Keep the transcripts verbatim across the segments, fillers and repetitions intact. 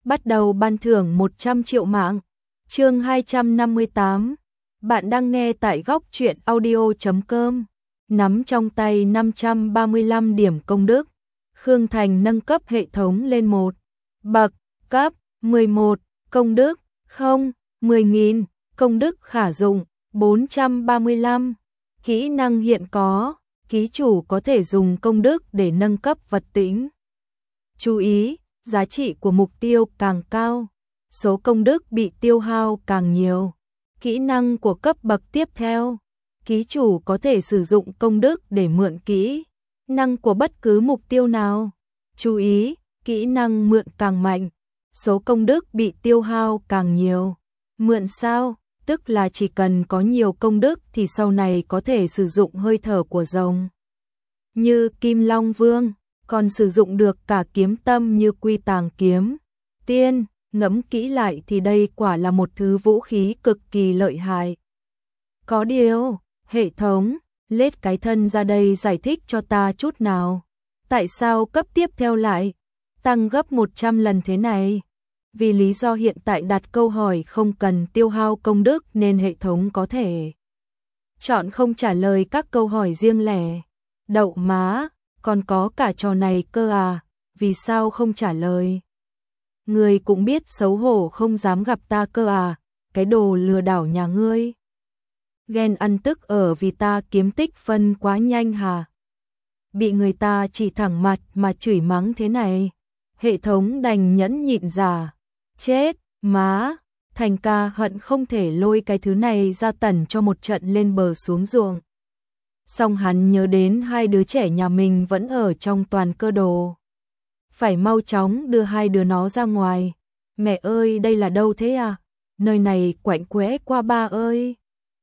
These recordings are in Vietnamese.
bắt đầu ban thưởng một trăm triệu mạng. Chương hai trăm năm mươi tám. Bạn đang nghe tại góc truyện audio chấm com. Nắm trong tay năm trăm ba mươi lăm điểm công đức, Khương Thành nâng cấp hệ thống lên một bậc, cấp mười một, công đức không, mười nghìn, công đức khả dụng bốn trăm ba mươi lăm. Kỹ năng hiện có, ký chủ có thể dùng công đức để nâng cấp vật tĩnh. Chú ý, giá trị của mục tiêu càng cao, số công đức bị tiêu hao càng nhiều. Kỹ năng của cấp bậc tiếp theo, ký chủ có thể sử dụng công đức để mượn kỹ năng của bất cứ mục tiêu nào. Chú ý, kỹ năng mượn càng mạnh, số công đức bị tiêu hao càng nhiều. Mượn sao? Tức là chỉ cần có nhiều công đức thì sau này có thể sử dụng hơi thở của rồng. Như Kim Long Vương, còn sử dụng được cả kiếm tâm như Quy Tàng Kiếm. Tiên, ngẫm kỹ lại thì đây quả là một thứ vũ khí cực kỳ lợi hại. Có điều, hệ thống, lết cái thân ra đây giải thích cho ta chút nào. Tại sao cấp tiếp theo lại tăng gấp một trăm lần thế này? Vì lý do hiện tại đặt câu hỏi không cần tiêu hao công đức nên hệ thống có thể chọn không trả lời các câu hỏi riêng lẻ. Đậu má, còn có cả trò này cơ à, vì sao không trả lời? Người cũng biết xấu hổ không dám gặp ta cơ à, cái đồ lừa đảo nhà ngươi. Ghen ăn tức ở vì ta kiếm tích phân quá nhanh hả? Bị người ta chỉ thẳng mặt mà chửi mắng thế này, hệ thống đành nhẫn nhịn giả. Chết, má, Thành ca hận không thể lôi cái thứ này ra tẩn cho một trận lên bờ xuống ruộng. Xong hắn nhớ đến hai đứa trẻ nhà mình vẫn ở trong toàn cơ đồ. Phải mau chóng đưa hai đứa nó ra ngoài. Mẹ ơi, đây là đâu thế à? Nơi này quạnh quẽ quá ba ơi.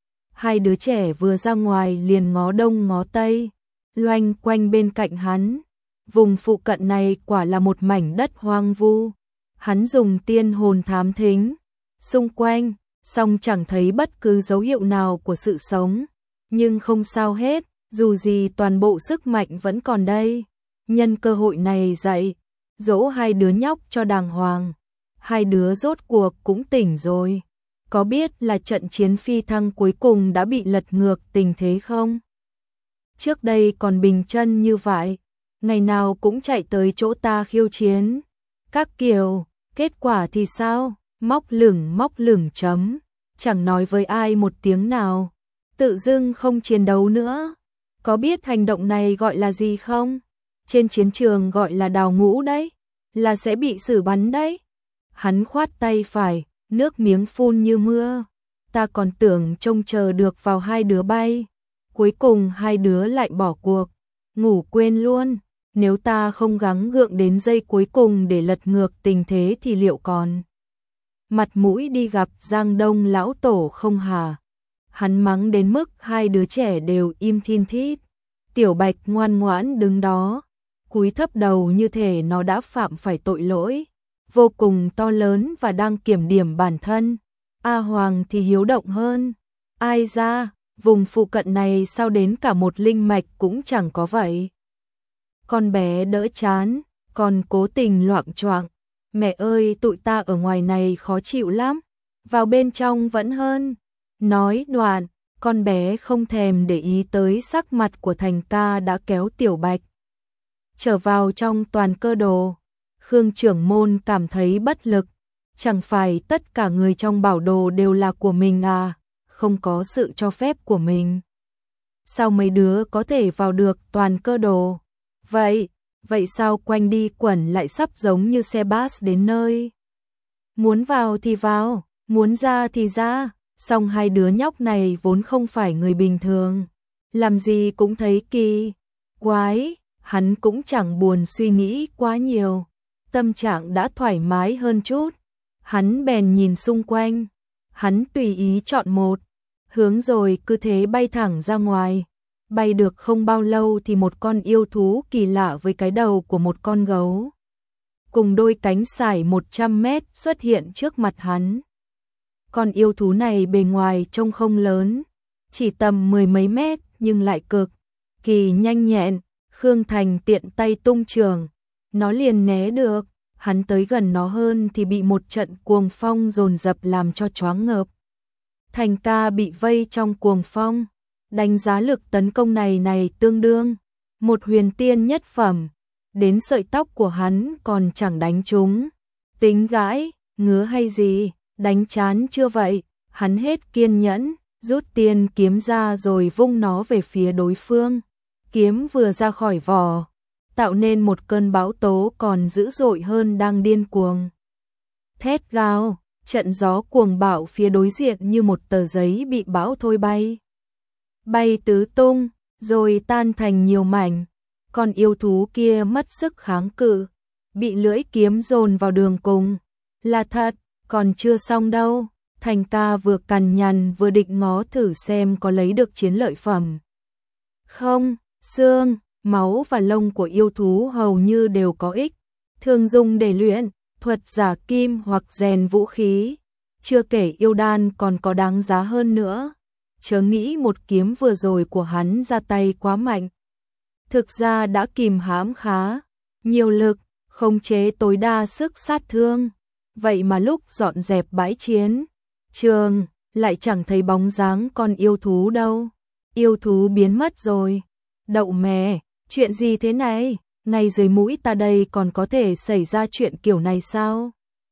Hai đứa trẻ vừa ra ngoài liền ngó đông ngó tây, loanh quanh bên cạnh hắn. Vùng phụ cận này quả là một mảnh đất hoang vu. Hắn dùng tiên hồn thám thính xung quanh, song chẳng thấy bất cứ dấu hiệu nào của sự sống. Nhưng không sao hết, dù gì toàn bộ sức mạnh vẫn còn đây. Nhân cơ hội này dạy dỗ hai đứa nhóc cho đàng hoàng. Hai đứa rốt cuộc cũng tỉnh rồi. Có biết là trận chiến phi thăng cuối cùng đã bị lật ngược tình thế không? Trước đây còn bình chân như vậy, ngày nào cũng chạy tới chỗ ta khiêu chiến. Các kiểu, kết quả thì sao? Móc lửng móc lửng chấm, chẳng nói với ai một tiếng nào. Tự dưng không chiến đấu nữa. Có biết hành động này gọi là gì không? Trên chiến trường gọi là đào ngũ đấy, là sẽ bị xử bắn đấy. Hắn khoát tay phải, nước miếng phun như mưa. Ta còn tưởng trông chờ được vào hai đứa bay. Cuối cùng hai đứa lại bỏ cuộc, ngủ quên luôn. Nếu ta không gắng gượng đến giây cuối cùng để lật ngược tình thế thì liệu còn mặt mũi đi gặp Giang Đông lão tổ không hả? Hắn mắng đến mức hai đứa trẻ đều im thin thít. Tiểu Bạch ngoan ngoãn đứng đó, cúi thấp đầu như thể nó đã phạm phải tội lỗi vô cùng to lớn và đang kiểm điểm bản thân. A Hoàng thì hiếu động hơn. Ai ra, vùng phụ cận này sao đến cả một linh mạch cũng chẳng có vậy. Con bé đỡ chán, còn cố tình loạng choạng. Mẹ ơi, tụi ta ở ngoài này khó chịu lắm, vào bên trong vẫn hơn. Nói đoạn, con bé không thèm để ý tới sắc mặt của Thành ca đã kéo Tiểu Bạch trở vào trong toàn cơ đồ. Khương trưởng môn cảm thấy bất lực. Chẳng phải tất cả người trong bảo đồ đều là của mình à, không có sự cho phép của mình. Sao mấy đứa có thể vào được toàn cơ đồ? Vậy, vậy sao quanh đi quẩn lại sắp giống như xe bus đến nơi? Muốn vào thì vào, muốn ra thì ra. Song hai đứa nhóc này vốn không phải người bình thường, làm gì cũng thấy kỳ quái. Hắn cũng chẳng buồn suy nghĩ quá nhiều, tâm trạng đã thoải mái hơn chút. Hắn bèn nhìn xung quanh, hắn tùy ý chọn một hướng rồi cứ thế bay thẳng ra ngoài. Bay được không bao lâu thì một con yêu thú kỳ lạ với cái đầu của một con gấu, cùng đôi cánh sải một trăm mét xuất hiện trước mặt hắn. Con yêu thú này bề ngoài trông không lớn, chỉ tầm mười mấy mét nhưng lại cực kỳ nhanh nhẹn. Khương Thành tiện tay tung trường, nó liền né được. hắn tới gần nó hơn thì bị một trận cuồng phong dồn dập làm cho choáng ngợp. Thành ca bị vây trong cuồng phong, đánh giá lực tấn công này này tương đương một huyền tiên nhất phẩm, đến sợi tóc của hắn còn chẳng đánh trúng. Tính gãi, ngứa hay gì, đánh chán chưa vậy, hắn hết kiên nhẫn, rút tiên kiếm ra rồi vung nó về phía đối phương. Kiếm vừa ra khỏi vỏ, tạo nên một cơn bão tố còn dữ dội hơn đang điên cuồng. Thét gào, trận gió cuồng bạo phía đối diện như một tờ giấy bị bão thôi bay. Bay tứ tung, rồi tan thành nhiều mảnh. Con yêu thú kia mất sức kháng cự, bị lưỡi kiếm dồn vào đường cùng. Là thật, còn chưa xong đâu. Thành ca vừa cằn nhằn vừa định ngó thử xem có lấy được chiến lợi phẩm không. Xương, máu và lông của yêu thú hầu như đều có ích, thường dùng để luyện thuật giả kim hoặc rèn vũ khí. Chưa kể yêu đan còn có đáng giá hơn nữa. Chớ nghĩ một kiếm vừa rồi của hắn ra tay quá mạnh. Thực ra đã kìm hãm khá nhiều lực, khống chế tối đa sức sát thương. Vậy mà lúc dọn dẹp bãi chiến trường lại chẳng thấy bóng dáng con yêu thú đâu. Yêu thú biến mất rồi. Đậu mè, chuyện gì thế này? Ngay dưới mũi ta đây còn có thể xảy ra chuyện kiểu này sao?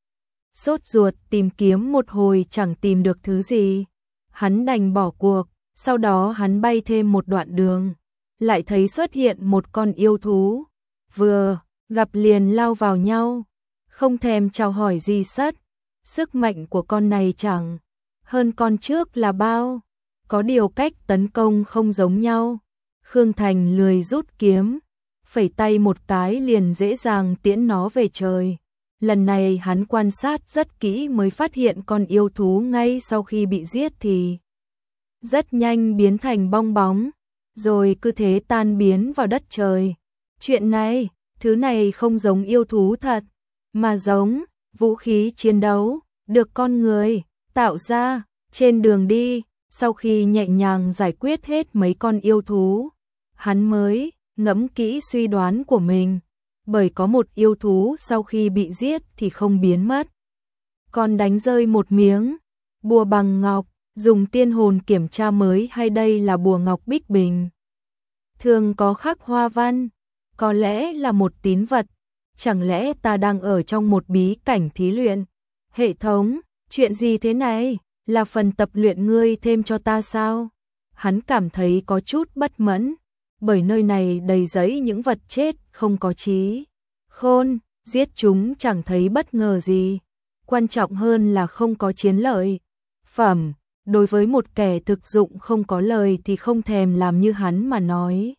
Sốt ruột tìm kiếm một hồi chẳng tìm được thứ gì. Hắn đành bỏ cuộc, sau đó hắn bay thêm một đoạn đường, lại thấy xuất hiện một con yêu thú. Vừa gặp liền lao vào nhau, không thèm chào hỏi gì sất. Sức mạnh của con này chẳng hơn con trước là bao, có điều cách tấn công không giống nhau. Khương Thành lười rút kiếm, phẩy tay một cái liền dễ dàng tiễn nó về trời. Lần này hắn quan sát rất kỹ mới phát hiện con yêu thú ngay sau khi bị giết thì rất nhanh biến thành bong bóng, rồi cứ thế tan biến vào đất trời. Chuyện này, thứ này không giống yêu thú thật, mà giống vũ khí chiến đấu, được con người tạo ra. Trên đường đi, sau khi nhẹ nhàng giải quyết hết mấy con yêu thú, hắn mới ngẫm kỹ suy đoán của mình, bởi có một yêu thú sau khi bị giết thì không biến mất. Còn đánh rơi một miếng bùa bằng ngọc, dùng tiên hồn kiểm tra mới hay đây là bùa ngọc bích bình. Thường có khắc hoa văn, có lẽ là một tín vật, chẳng lẽ ta đang ở trong một bí cảnh thí luyện? Hệ thống, chuyện gì thế này? Là phần tập luyện ngươi thêm cho ta sao? Hắn cảm thấy có chút bất mẫn, bởi nơi này đầy giấy những vật chết không có trí khôn, giết chúng chẳng thấy bất ngờ gì. Quan trọng hơn là không có chiến lợi phẩm, đối với một kẻ thực dụng không có lời thì không thèm làm như hắn mà nói.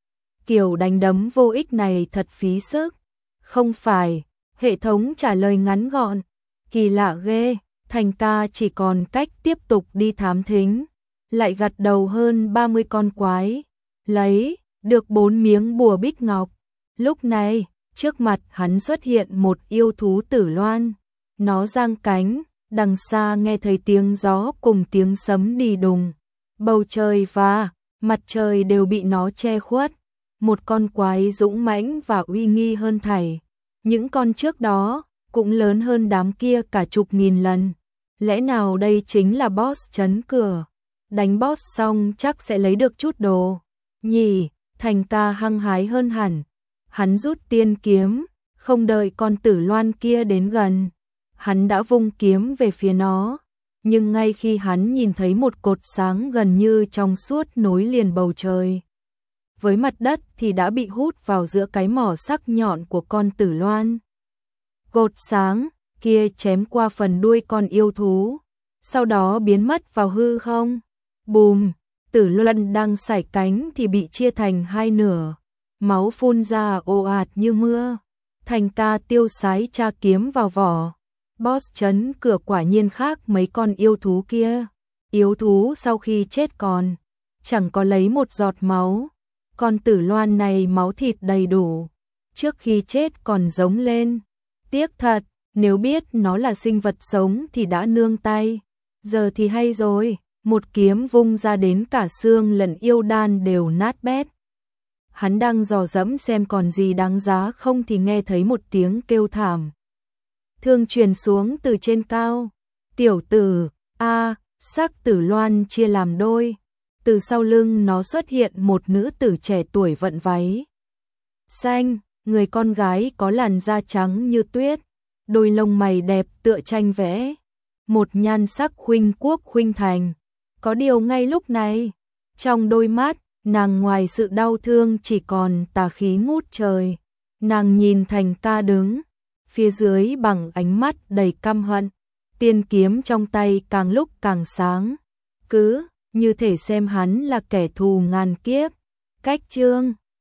Kiểu đánh đấm vô ích này thật phí sức. Không phải, hệ thống trả lời ngắn gọn. Kỳ lạ ghê. Thành ca chỉ còn cách tiếp tục đi thám thính, lại gặt đầu hơn ba mươi con quái, lấy được bốn miếng bùa bích ngọc. Lúc này, trước mặt hắn xuất hiện một yêu thú tử loan, nó giang cánh, đằng xa nghe thấy tiếng gió cùng tiếng sấm đi đùng. Bầu trời và mặt trời đều bị nó che khuất, một con quái dũng mãnh và uy nghi hơn thảy những con trước đó, cũng lớn hơn đám kia cả chục nghìn lần. Lẽ nào đây chính là boss trấn cửa? Đánh boss xong chắc sẽ lấy được chút đồ nhỉ? Thành ca hăng hái hơn hẳn. Hắn rút tiên kiếm, không đợi con tử loan kia đến gần, hắn đã vung kiếm về phía nó. Nhưng ngay khi hắn nhìn thấy một cột sáng gần như trong suốt nối liền bầu trời với mặt đất thì đã bị hút vào giữa cái mỏ sắc nhọn của con tử loan. Cột sáng kia chém qua phần đuôi con yêu thú, sau đó biến mất vào hư không. Bùm, tử loan đang sải cánh thì bị chia thành hai nửa, máu phun ra ồ ạt như mưa. Thành ca tiêu sái tra kiếm vào vỏ. Boss trấn cửa quả nhiên khác mấy con yêu thú kia. Yêu thú sau khi chết còn chẳng có lấy một giọt máu, con tử loan này máu thịt đầy đủ, trước khi chết còn giống lên. Tiếc thật, nếu biết nó là sinh vật sống thì đã nương tay. Giờ thì hay rồi, một kiếm vung ra đến cả xương lẫn yêu đan đều nát bét. Hắn đang dò dẫm xem còn gì đáng giá không thì nghe thấy một tiếng kêu thảm, thương truyền xuống từ trên cao. Tiểu tử, a, sắc tử loan chia làm đôi. Từ sau lưng nó xuất hiện một nữ tử trẻ tuổi vận váy xanh, người con gái có làn da trắng như tuyết, đôi lông mày đẹp tựa tranh vẽ, một nhan sắc khuynh quốc khuynh thành. Có điều ngay lúc này, trong đôi mắt, nàng ngoài sự đau thương chỉ còn tà khí ngút trời. Nàng nhìn Thành Ca đứng phía dưới bằng ánh mắt đầy căm hận, tiên kiếm trong tay càng lúc càng sáng, cứ như thể xem hắn là kẻ thù ngàn kiếp. Cách chương